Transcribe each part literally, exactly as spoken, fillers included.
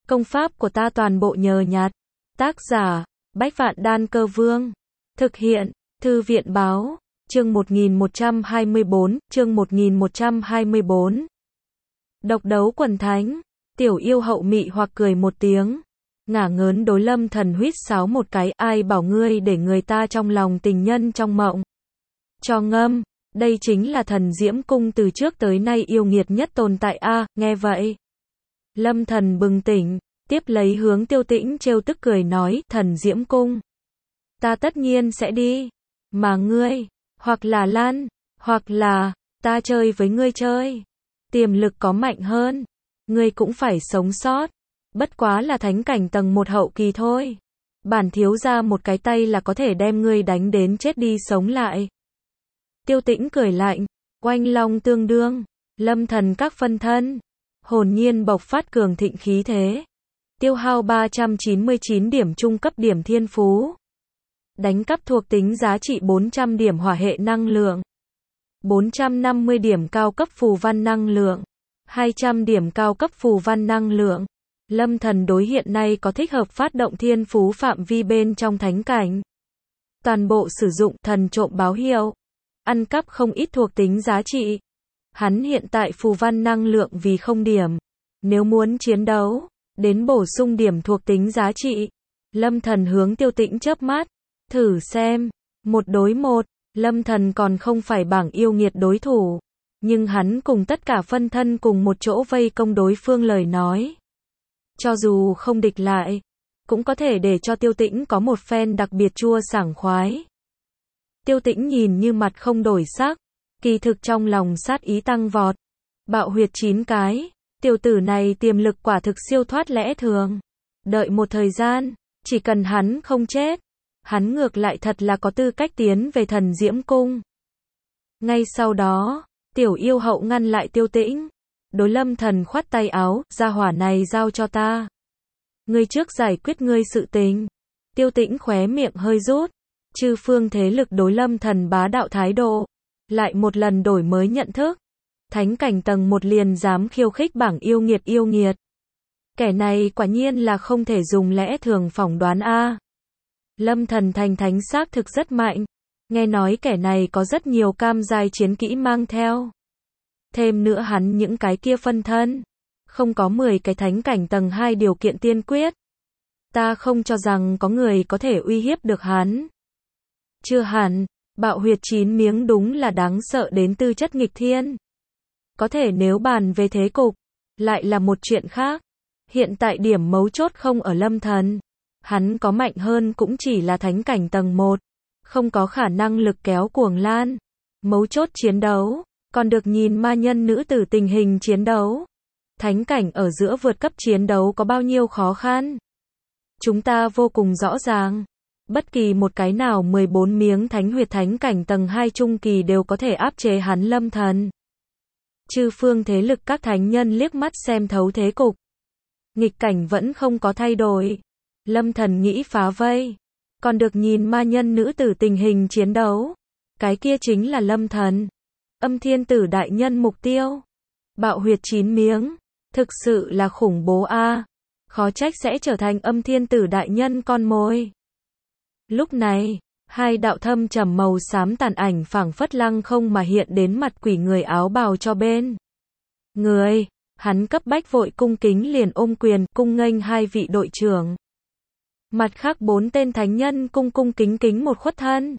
Công pháp của ta toàn bộ nhờ nhặt. Tác giả, Bách Vạn Đan Cơ Vương. Thực hiện, Thư viện Báo. Chương một nghìn một trăm hai mươi bốn, chương một nghìn một trăm hai mươi bốn. Độc đấu quần thánh. Tiểu yêu hậu mị hoặc cười một tiếng. Ngả ngớn đối Lâm Thần huýt sáo một cái, ai bảo ngươi để người ta trong lòng tình nhân trong mộng. Cho ngâm, đây chính là thần Diễm Cung từ trước tới nay yêu nghiệt nhất tồn tại a, nghe vậy. Lâm Thần bừng tỉnh, tiếp lấy hướng Tiêu Tĩnh trêu tức cười nói, thần Diễm Cung. Ta tất nhiên sẽ đi, mà ngươi, hoặc là lăn, hoặc là, ta chơi với ngươi chơi. Tiềm lực có mạnh hơn, ngươi cũng phải sống sót. Bất quá là thánh cảnh tầng một hậu kỳ thôi. Bản thiếu ra một cái tay là có thể đem ngươi đánh đến chết đi sống lại. Tiêu Tĩnh cười lạnh, oanh long tương đương, Lâm Thần các phân thân, hồn nhiên bộc phát cường thịnh khí thế. Tiêu hao ba trăm chín mươi chín điểm trung cấp điểm thiên phú. Đánh cắp thuộc tính giá trị bốn trăm điểm hỏa hệ năng lượng. bốn trăm năm mươi điểm cao cấp phù văn năng lượng. hai trăm điểm cao cấp phù văn năng lượng. Lâm Thần đối hiện nay có thích hợp phát động thiên phú phạm vi bên trong thánh cảnh. Toàn bộ sử dụng thần trộm báo hiệu. Ăn cắp không ít thuộc tính giá trị. Hắn hiện tại phù văn năng lượng vì không điểm. Nếu muốn chiến đấu, đến bổ sung điểm thuộc tính giá trị. Lâm Thần hướng Tiêu Tĩnh chớp mắt. Thử xem. Một đối một. Lâm Thần còn không phải bảng yêu nghiệt đối thủ. Nhưng hắn cùng tất cả phân thân cùng một chỗ vây công đối phương lời nói. Cho dù không địch lại, cũng có thể để cho Tiêu Tĩnh có một phen đặc biệt chua sảng khoái. Tiêu Tĩnh nhìn như mặt không đổi sắc, kỳ thực trong lòng sát ý tăng vọt. Bạo huyệt chín cái, tiểu tử này tiềm lực quả thực siêu thoát lẽ thường. Đợi một thời gian, chỉ cần hắn không chết, hắn ngược lại thật là có tư cách tiến về thần Diễm Cung. Ngay sau đó, tiểu yêu hậu ngăn lại Tiêu Tĩnh. Đối Lâm Thần khoát tay áo, gia hỏa này giao cho ta. Ngươi trước giải quyết ngươi sự tình. Tiêu Tĩnh khóe miệng hơi rút. Chư phương thế lực đối Lâm Thần bá đạo thái độ. Lại một lần đổi mới nhận thức. Thánh cảnh tầng một liền dám khiêu khích bảng yêu nghiệt yêu nghiệt. Kẻ này quả nhiên là không thể dùng lẽ thường phỏng đoán a. Lâm Thần thành thánh xác thực rất mạnh. Nghe nói kẻ này có rất nhiều cam giai chiến kỹ mang theo. Thêm nữa hắn những cái kia phân thân. Không có mười cái thánh cảnh tầng hai điều kiện tiên quyết. Ta không cho rằng có người có thể uy hiếp được hắn. Chưa hẳn, bạo huyệt chín miếng đúng là đáng sợ đến tư chất nghịch thiên. Có thể nếu bàn về thế cục, lại là một chuyện khác. Hiện tại điểm mấu chốt không ở Lâm Thần. Hắn có mạnh hơn cũng chỉ là thánh cảnh tầng một. Không có khả năng lực kéo cuồng lan. Mấu chốt chiến đấu. Còn được nhìn ma nhân nữ tử tình hình chiến đấu. Thánh cảnh ở giữa vượt cấp chiến đấu có bao nhiêu khó khăn. Chúng ta vô cùng rõ ràng. Bất kỳ một cái nào mười bốn miếng thánh huyệt thánh cảnh tầng hai trung kỳ đều có thể áp chế hắn Lâm Thần. Chư phương thế lực các thánh nhân liếc mắt xem thấu thế cục. Nghịch cảnh vẫn không có thay đổi. Lâm Thần nghĩ phá vây. Còn được nhìn ma nhân nữ tử tình hình chiến đấu. Cái kia chính là Lâm Thần. Âm thiên tử đại nhân mục tiêu. Bạo huyệt chín miếng. Thực sự là khủng bố a. Khó trách sẽ trở thành âm thiên tử đại nhân con mồi. Lúc này, hai đạo thâm trầm màu xám tàn ảnh phảng phất lăng không mà hiện đến mặt quỷ người áo bào cho bên. Người, hắn cấp bách vội cung kính liền ôm quyền cung nghênh hai vị đội trưởng. Mặt khác bốn tên thánh nhân cung cung kính kính một khuất thân.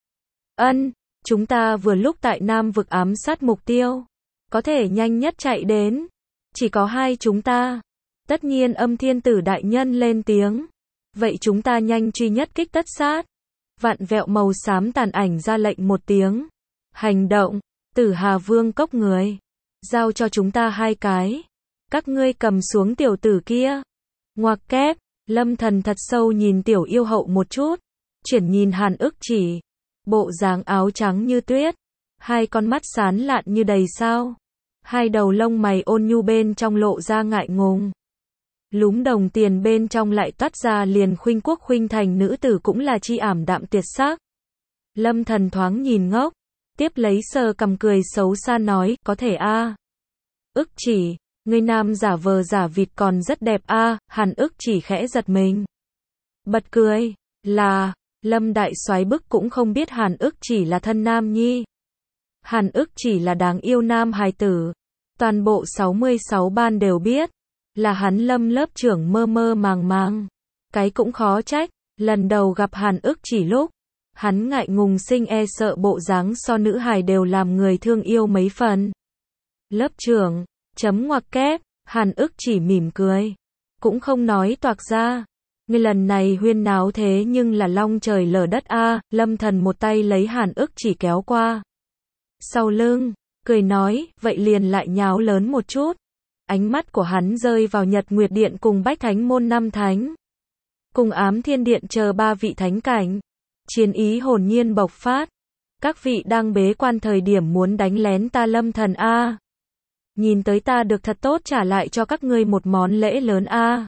Ân. Chúng ta vừa lúc tại Nam vực ám sát mục tiêu. Có thể nhanh nhất chạy đến. Chỉ có hai chúng ta. Tất nhiên âm thiên tử đại nhân lên tiếng. Vậy chúng ta nhanh truy nhất kích tất sát. Vạn vẹo màu xám tàn ảnh ra lệnh một tiếng. Hành động. Tử Hà Vương cốc người. Giao cho chúng ta hai cái. Các ngươi cầm xuống tiểu tử kia. Ngoặc kép. Lâm Thần thật sâu nhìn tiểu yêu hậu một chút. Chuyển nhìn Hàn Ức Chỉ. Bộ dáng áo trắng như tuyết, hai con mắt sán lạn như đầy sao, hai đầu lông mày ôn nhu bên trong lộ ra ngại ngùng. Lúm đồng tiền bên trong lại toát ra liền khuynh quốc khuynh thành nữ tử cũng là chi ảm đạm tuyệt sắc. Lâm Thần thoáng nhìn ngốc, tiếp lấy sờ cầm cười xấu xa nói, có thể a. Ức Chỉ, Người nam giả vờ giả vịt còn rất đẹp a, Hàn Ức Chỉ khẽ giật mình. Bật cười, là, Lâm đại soái bức cũng không biết Hàn Ức Chỉ là thân nam nhi. Hàn Ức Chỉ là đáng yêu nam hài tử. Toàn bộ sáu mươi sáu ban đều biết, là hắn Lâm lớp trưởng mơ mơ màng màng. Cái cũng khó trách, lần đầu gặp Hàn Ức Chỉ lúc, hắn ngại ngùng sinh e sợ bộ dáng so nữ hài đều làm người thương yêu mấy phần. Lớp trưởng, chấm ngoặc kép, Hàn Ức Chỉ mỉm cười, cũng không nói toạc ra. Người lần này huyên náo thế nhưng là long trời lở đất a, Lâm Thần một tay lấy Hàn Ức Chỉ kéo qua sau lưng, cười nói, vậy liền lại nháo lớn một chút. Ánh mắt của hắn rơi vào Nhật Nguyệt Điện cùng Bách Thánh môn năm thánh, cùng Ám Thiên Điện chờ ba vị thánh cảnh. Chiến ý hồn nhiên bộc phát. Các vị đang bế quan thời điểm muốn đánh lén ta Lâm Thần a. Nhìn tới ta được thật tốt trả lại cho các ngươi một món lễ lớn a.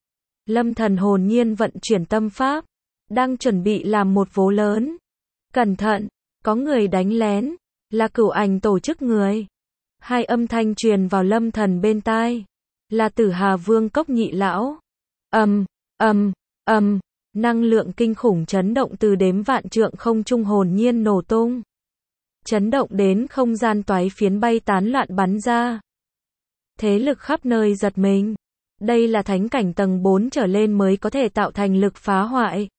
Lâm Thần hồn nhiên vận chuyển tâm pháp, đang chuẩn bị làm một vố lớn. Cẩn thận, có người đánh lén, là Cửu Ảnh tổ chức người. Hai âm thanh truyền vào Lâm Thần bên tai, là Tử Hà Vương Cốc nhị lão. Ầm, ầm, ầm, năng lượng kinh khủng chấn động từ đếm vạn trượng không trung hồn nhiên nổ tung. Chấn động đến không gian toái phiến bay tán loạn bắn ra. Thế lực khắp nơi giật mình. Đây là thánh cảnh tầng bốn trở lên mới có thể tạo thành lực phá hoại.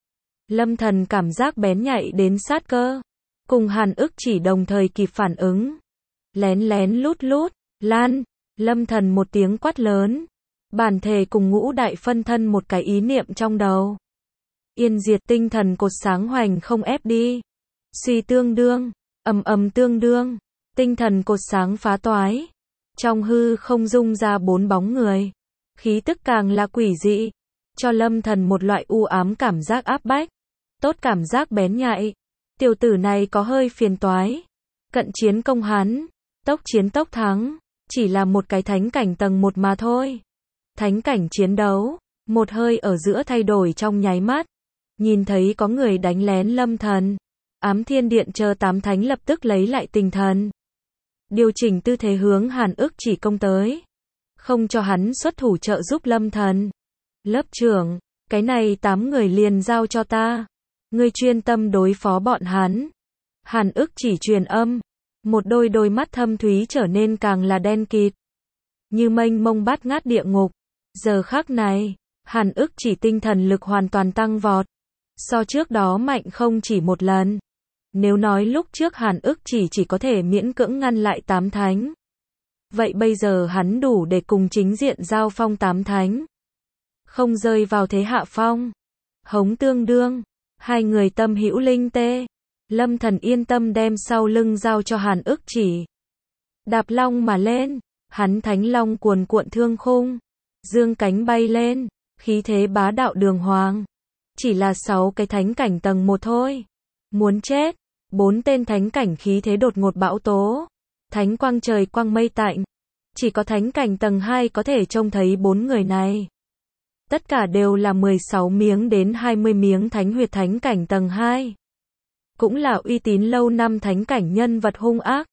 Lâm Thần cảm giác bén nhạy đến sát cơ. Cùng Hàn Ức Chỉ đồng thời kịp phản ứng. Lén lén lút lút, lan, Lâm Thần một tiếng quát lớn. Bản thể cùng ngũ đại phân thân một cái ý niệm trong đầu. Yên diệt tinh thần cột sáng hoành không ép đi. Suy tương đương, ầm ầm tương đương, tinh thần cột sáng phá toái. Trong hư không dung ra bốn bóng người. Khí tức càng là quỷ dị, cho Lâm Thần một loại u ám cảm giác áp bách. Tốt cảm giác bén nhạy. Tiểu tử này có hơi phiền toái. Cận chiến công hắn, tốc chiến tốc thắng, chỉ là một cái thánh cảnh tầng một mà thôi. Thánh cảnh chiến đấu, một hơi ở giữa thay đổi trong nháy mắt. Nhìn thấy có người đánh lén Lâm Thần, Ám Thiên Điện chờ tám thánh lập tức lấy lại tinh thần. Điều chỉnh tư thế hướng Hàn Ức Chỉ công tới. Không cho hắn xuất thủ trợ giúp Lâm Thần. Lớp trưởng, cái này tám người liền giao cho ta. Ngươi chuyên tâm đối phó bọn hắn. Hàn Ức Chỉ truyền âm. Một đôi đôi mắt thâm thúy trở nên càng là đen kịt. Như mênh mông bát ngát địa ngục. Giờ khắc này, Hàn Ức Chỉ tinh thần lực hoàn toàn tăng vọt. So trước đó mạnh không chỉ một lần. Nếu nói lúc trước Hàn Ức Chỉ chỉ có thể miễn cưỡng ngăn lại tám thánh. Vậy bây giờ hắn đủ để cùng chính diện giao phong tám thánh. Không rơi vào thế hạ phong. Hống tương đương. Hai người tâm hữu linh tê. Lâm Thần yên tâm đem sau lưng giao cho Hàn Ức Chỉ. Đạp long mà lên. Hắn thánh long cuồn cuộn thương khung. Dương cánh bay lên. Khí thế bá đạo đường hoàng. Chỉ là sáu cái thánh cảnh tầng một thôi. Muốn chết. Bốn tên thánh cảnh khí thế đột ngột bão tố. Thánh quang trời quang mây tạnh. Chỉ có thánh cảnh tầng hai có thể trông thấy bốn người này. Tất cả đều là mười sáu miếng đến hai mươi miếng thánh huyệt thánh cảnh tầng hai. Cũng là uy tín lâu năm thánh cảnh nhân vật hung ác.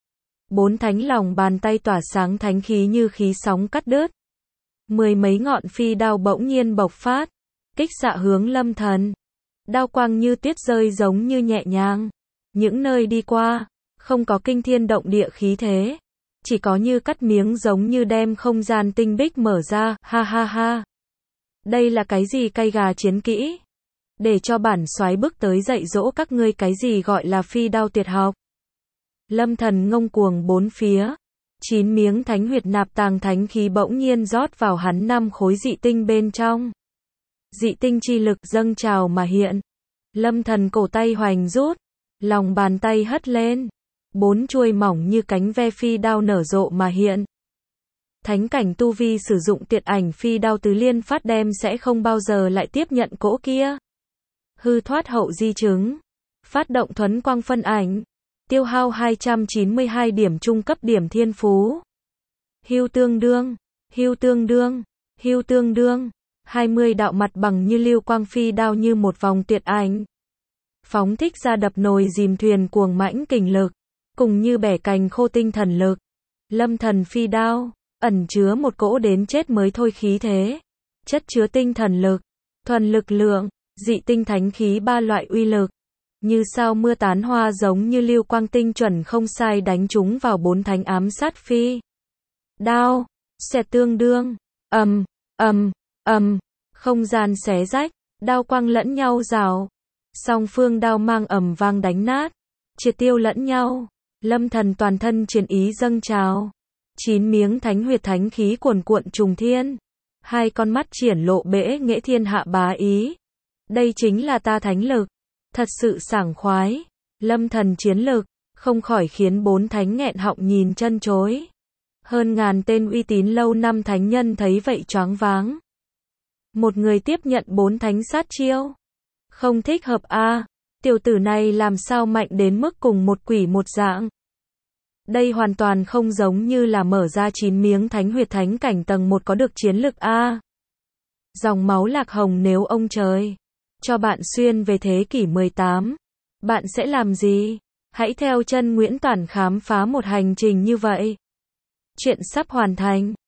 Bốn thánh lòng bàn tay tỏa sáng thánh khí như khí sóng cắt đứt. Mười mấy ngọn phi đao bỗng nhiên bộc phát. Kích xạ hướng Lâm Thần. Đao quang như tuyết rơi giống như nhẹ nhàng. Những nơi đi qua, không có kinh thiên động địa khí thế. Chỉ có như cắt miếng giống như đem không gian tinh bích mở ra, ha ha ha. Đây là cái gì cay gà chiến kỹ? Để cho bản soái bước tới dạy dỗ các ngươi cái gì gọi là phi đao tuyệt học. Lâm Thần ngông cuồng bốn phía. Chín miếng thánh huyệt nạp tàng thánh khí bỗng nhiên rót vào hắn năm khối dị tinh bên trong. Dị tinh chi lực dâng trào mà hiện. Lâm Thần cổ tay hoành rút. Lòng bàn tay hất lên. Bốn chuôi mỏng như cánh ve phi đao nở rộ mà hiện. Thánh cảnh tu vi sử dụng tiệt ảnh phi đao tứ liên phát đem sẽ không bao giờ lại tiếp nhận cỗ kia. Hư thoát hậu di chứng. Phát động thuấn quang phân ảnh. Tiêu hao hai trăm chín mươi hai điểm trung cấp điểm thiên phú. Hưu tương đương. Hưu tương đương. Hưu tương đương. hai mươi đạo mặt bằng như lưu quang phi đao như một vòng tiệt ảnh. Phóng thích ra đập nồi dìm thuyền cuồng mãnh kình lực. Cùng như bẻ cành khô tinh thần lực. Lâm Thần phi đao. ẩn chứa một cỗ đến chết mới thôi khí thế, chất chứa tinh thần lực, thuần lực lượng, dị tinh thánh khí ba loại uy lực. Như sao mưa tán hoa giống như lưu quang tinh chuẩn không sai đánh trúng vào bốn thánh ám sát phi. Đao, xẹt tương đương, ầm, ầm, ầm, không gian xé rách, đao quang lẫn nhau rào. Song phương đao mang ầm vang đánh nát, triệt tiêu lẫn nhau. Lâm Thần toàn thân chiến ý dâng trào. Chín miếng thánh huyệt thánh khí cuồn cuộn trùng thiên. Hai con mắt triển lộ bẽ nghệ thiên hạ bá ý. Đây chính là ta thánh lực. Thật sự sảng khoái. Lâm Thần chiến lực, không khỏi khiến bốn thánh nghẹn họng nhìn chân chối. Hơn ngàn tên uy tín lâu năm thánh nhân thấy vậy choáng váng. Một người tiếp nhận bốn thánh sát chiêu. Không thích hợp a, à, tiểu tử này làm sao mạnh đến mức cùng một quỷ một dạng. Đây hoàn toàn không giống như là mở ra chín miếng thánh huyệt thánh cảnh tầng một có được chiến lực a. À. Dòng máu lạc hồng nếu ông trời cho bạn xuyên về thế kỷ mười tám, bạn sẽ làm gì? Hãy theo chân Nguyễn Toản khám phá một hành trình như vậy. Chuyện sắp hoàn thành.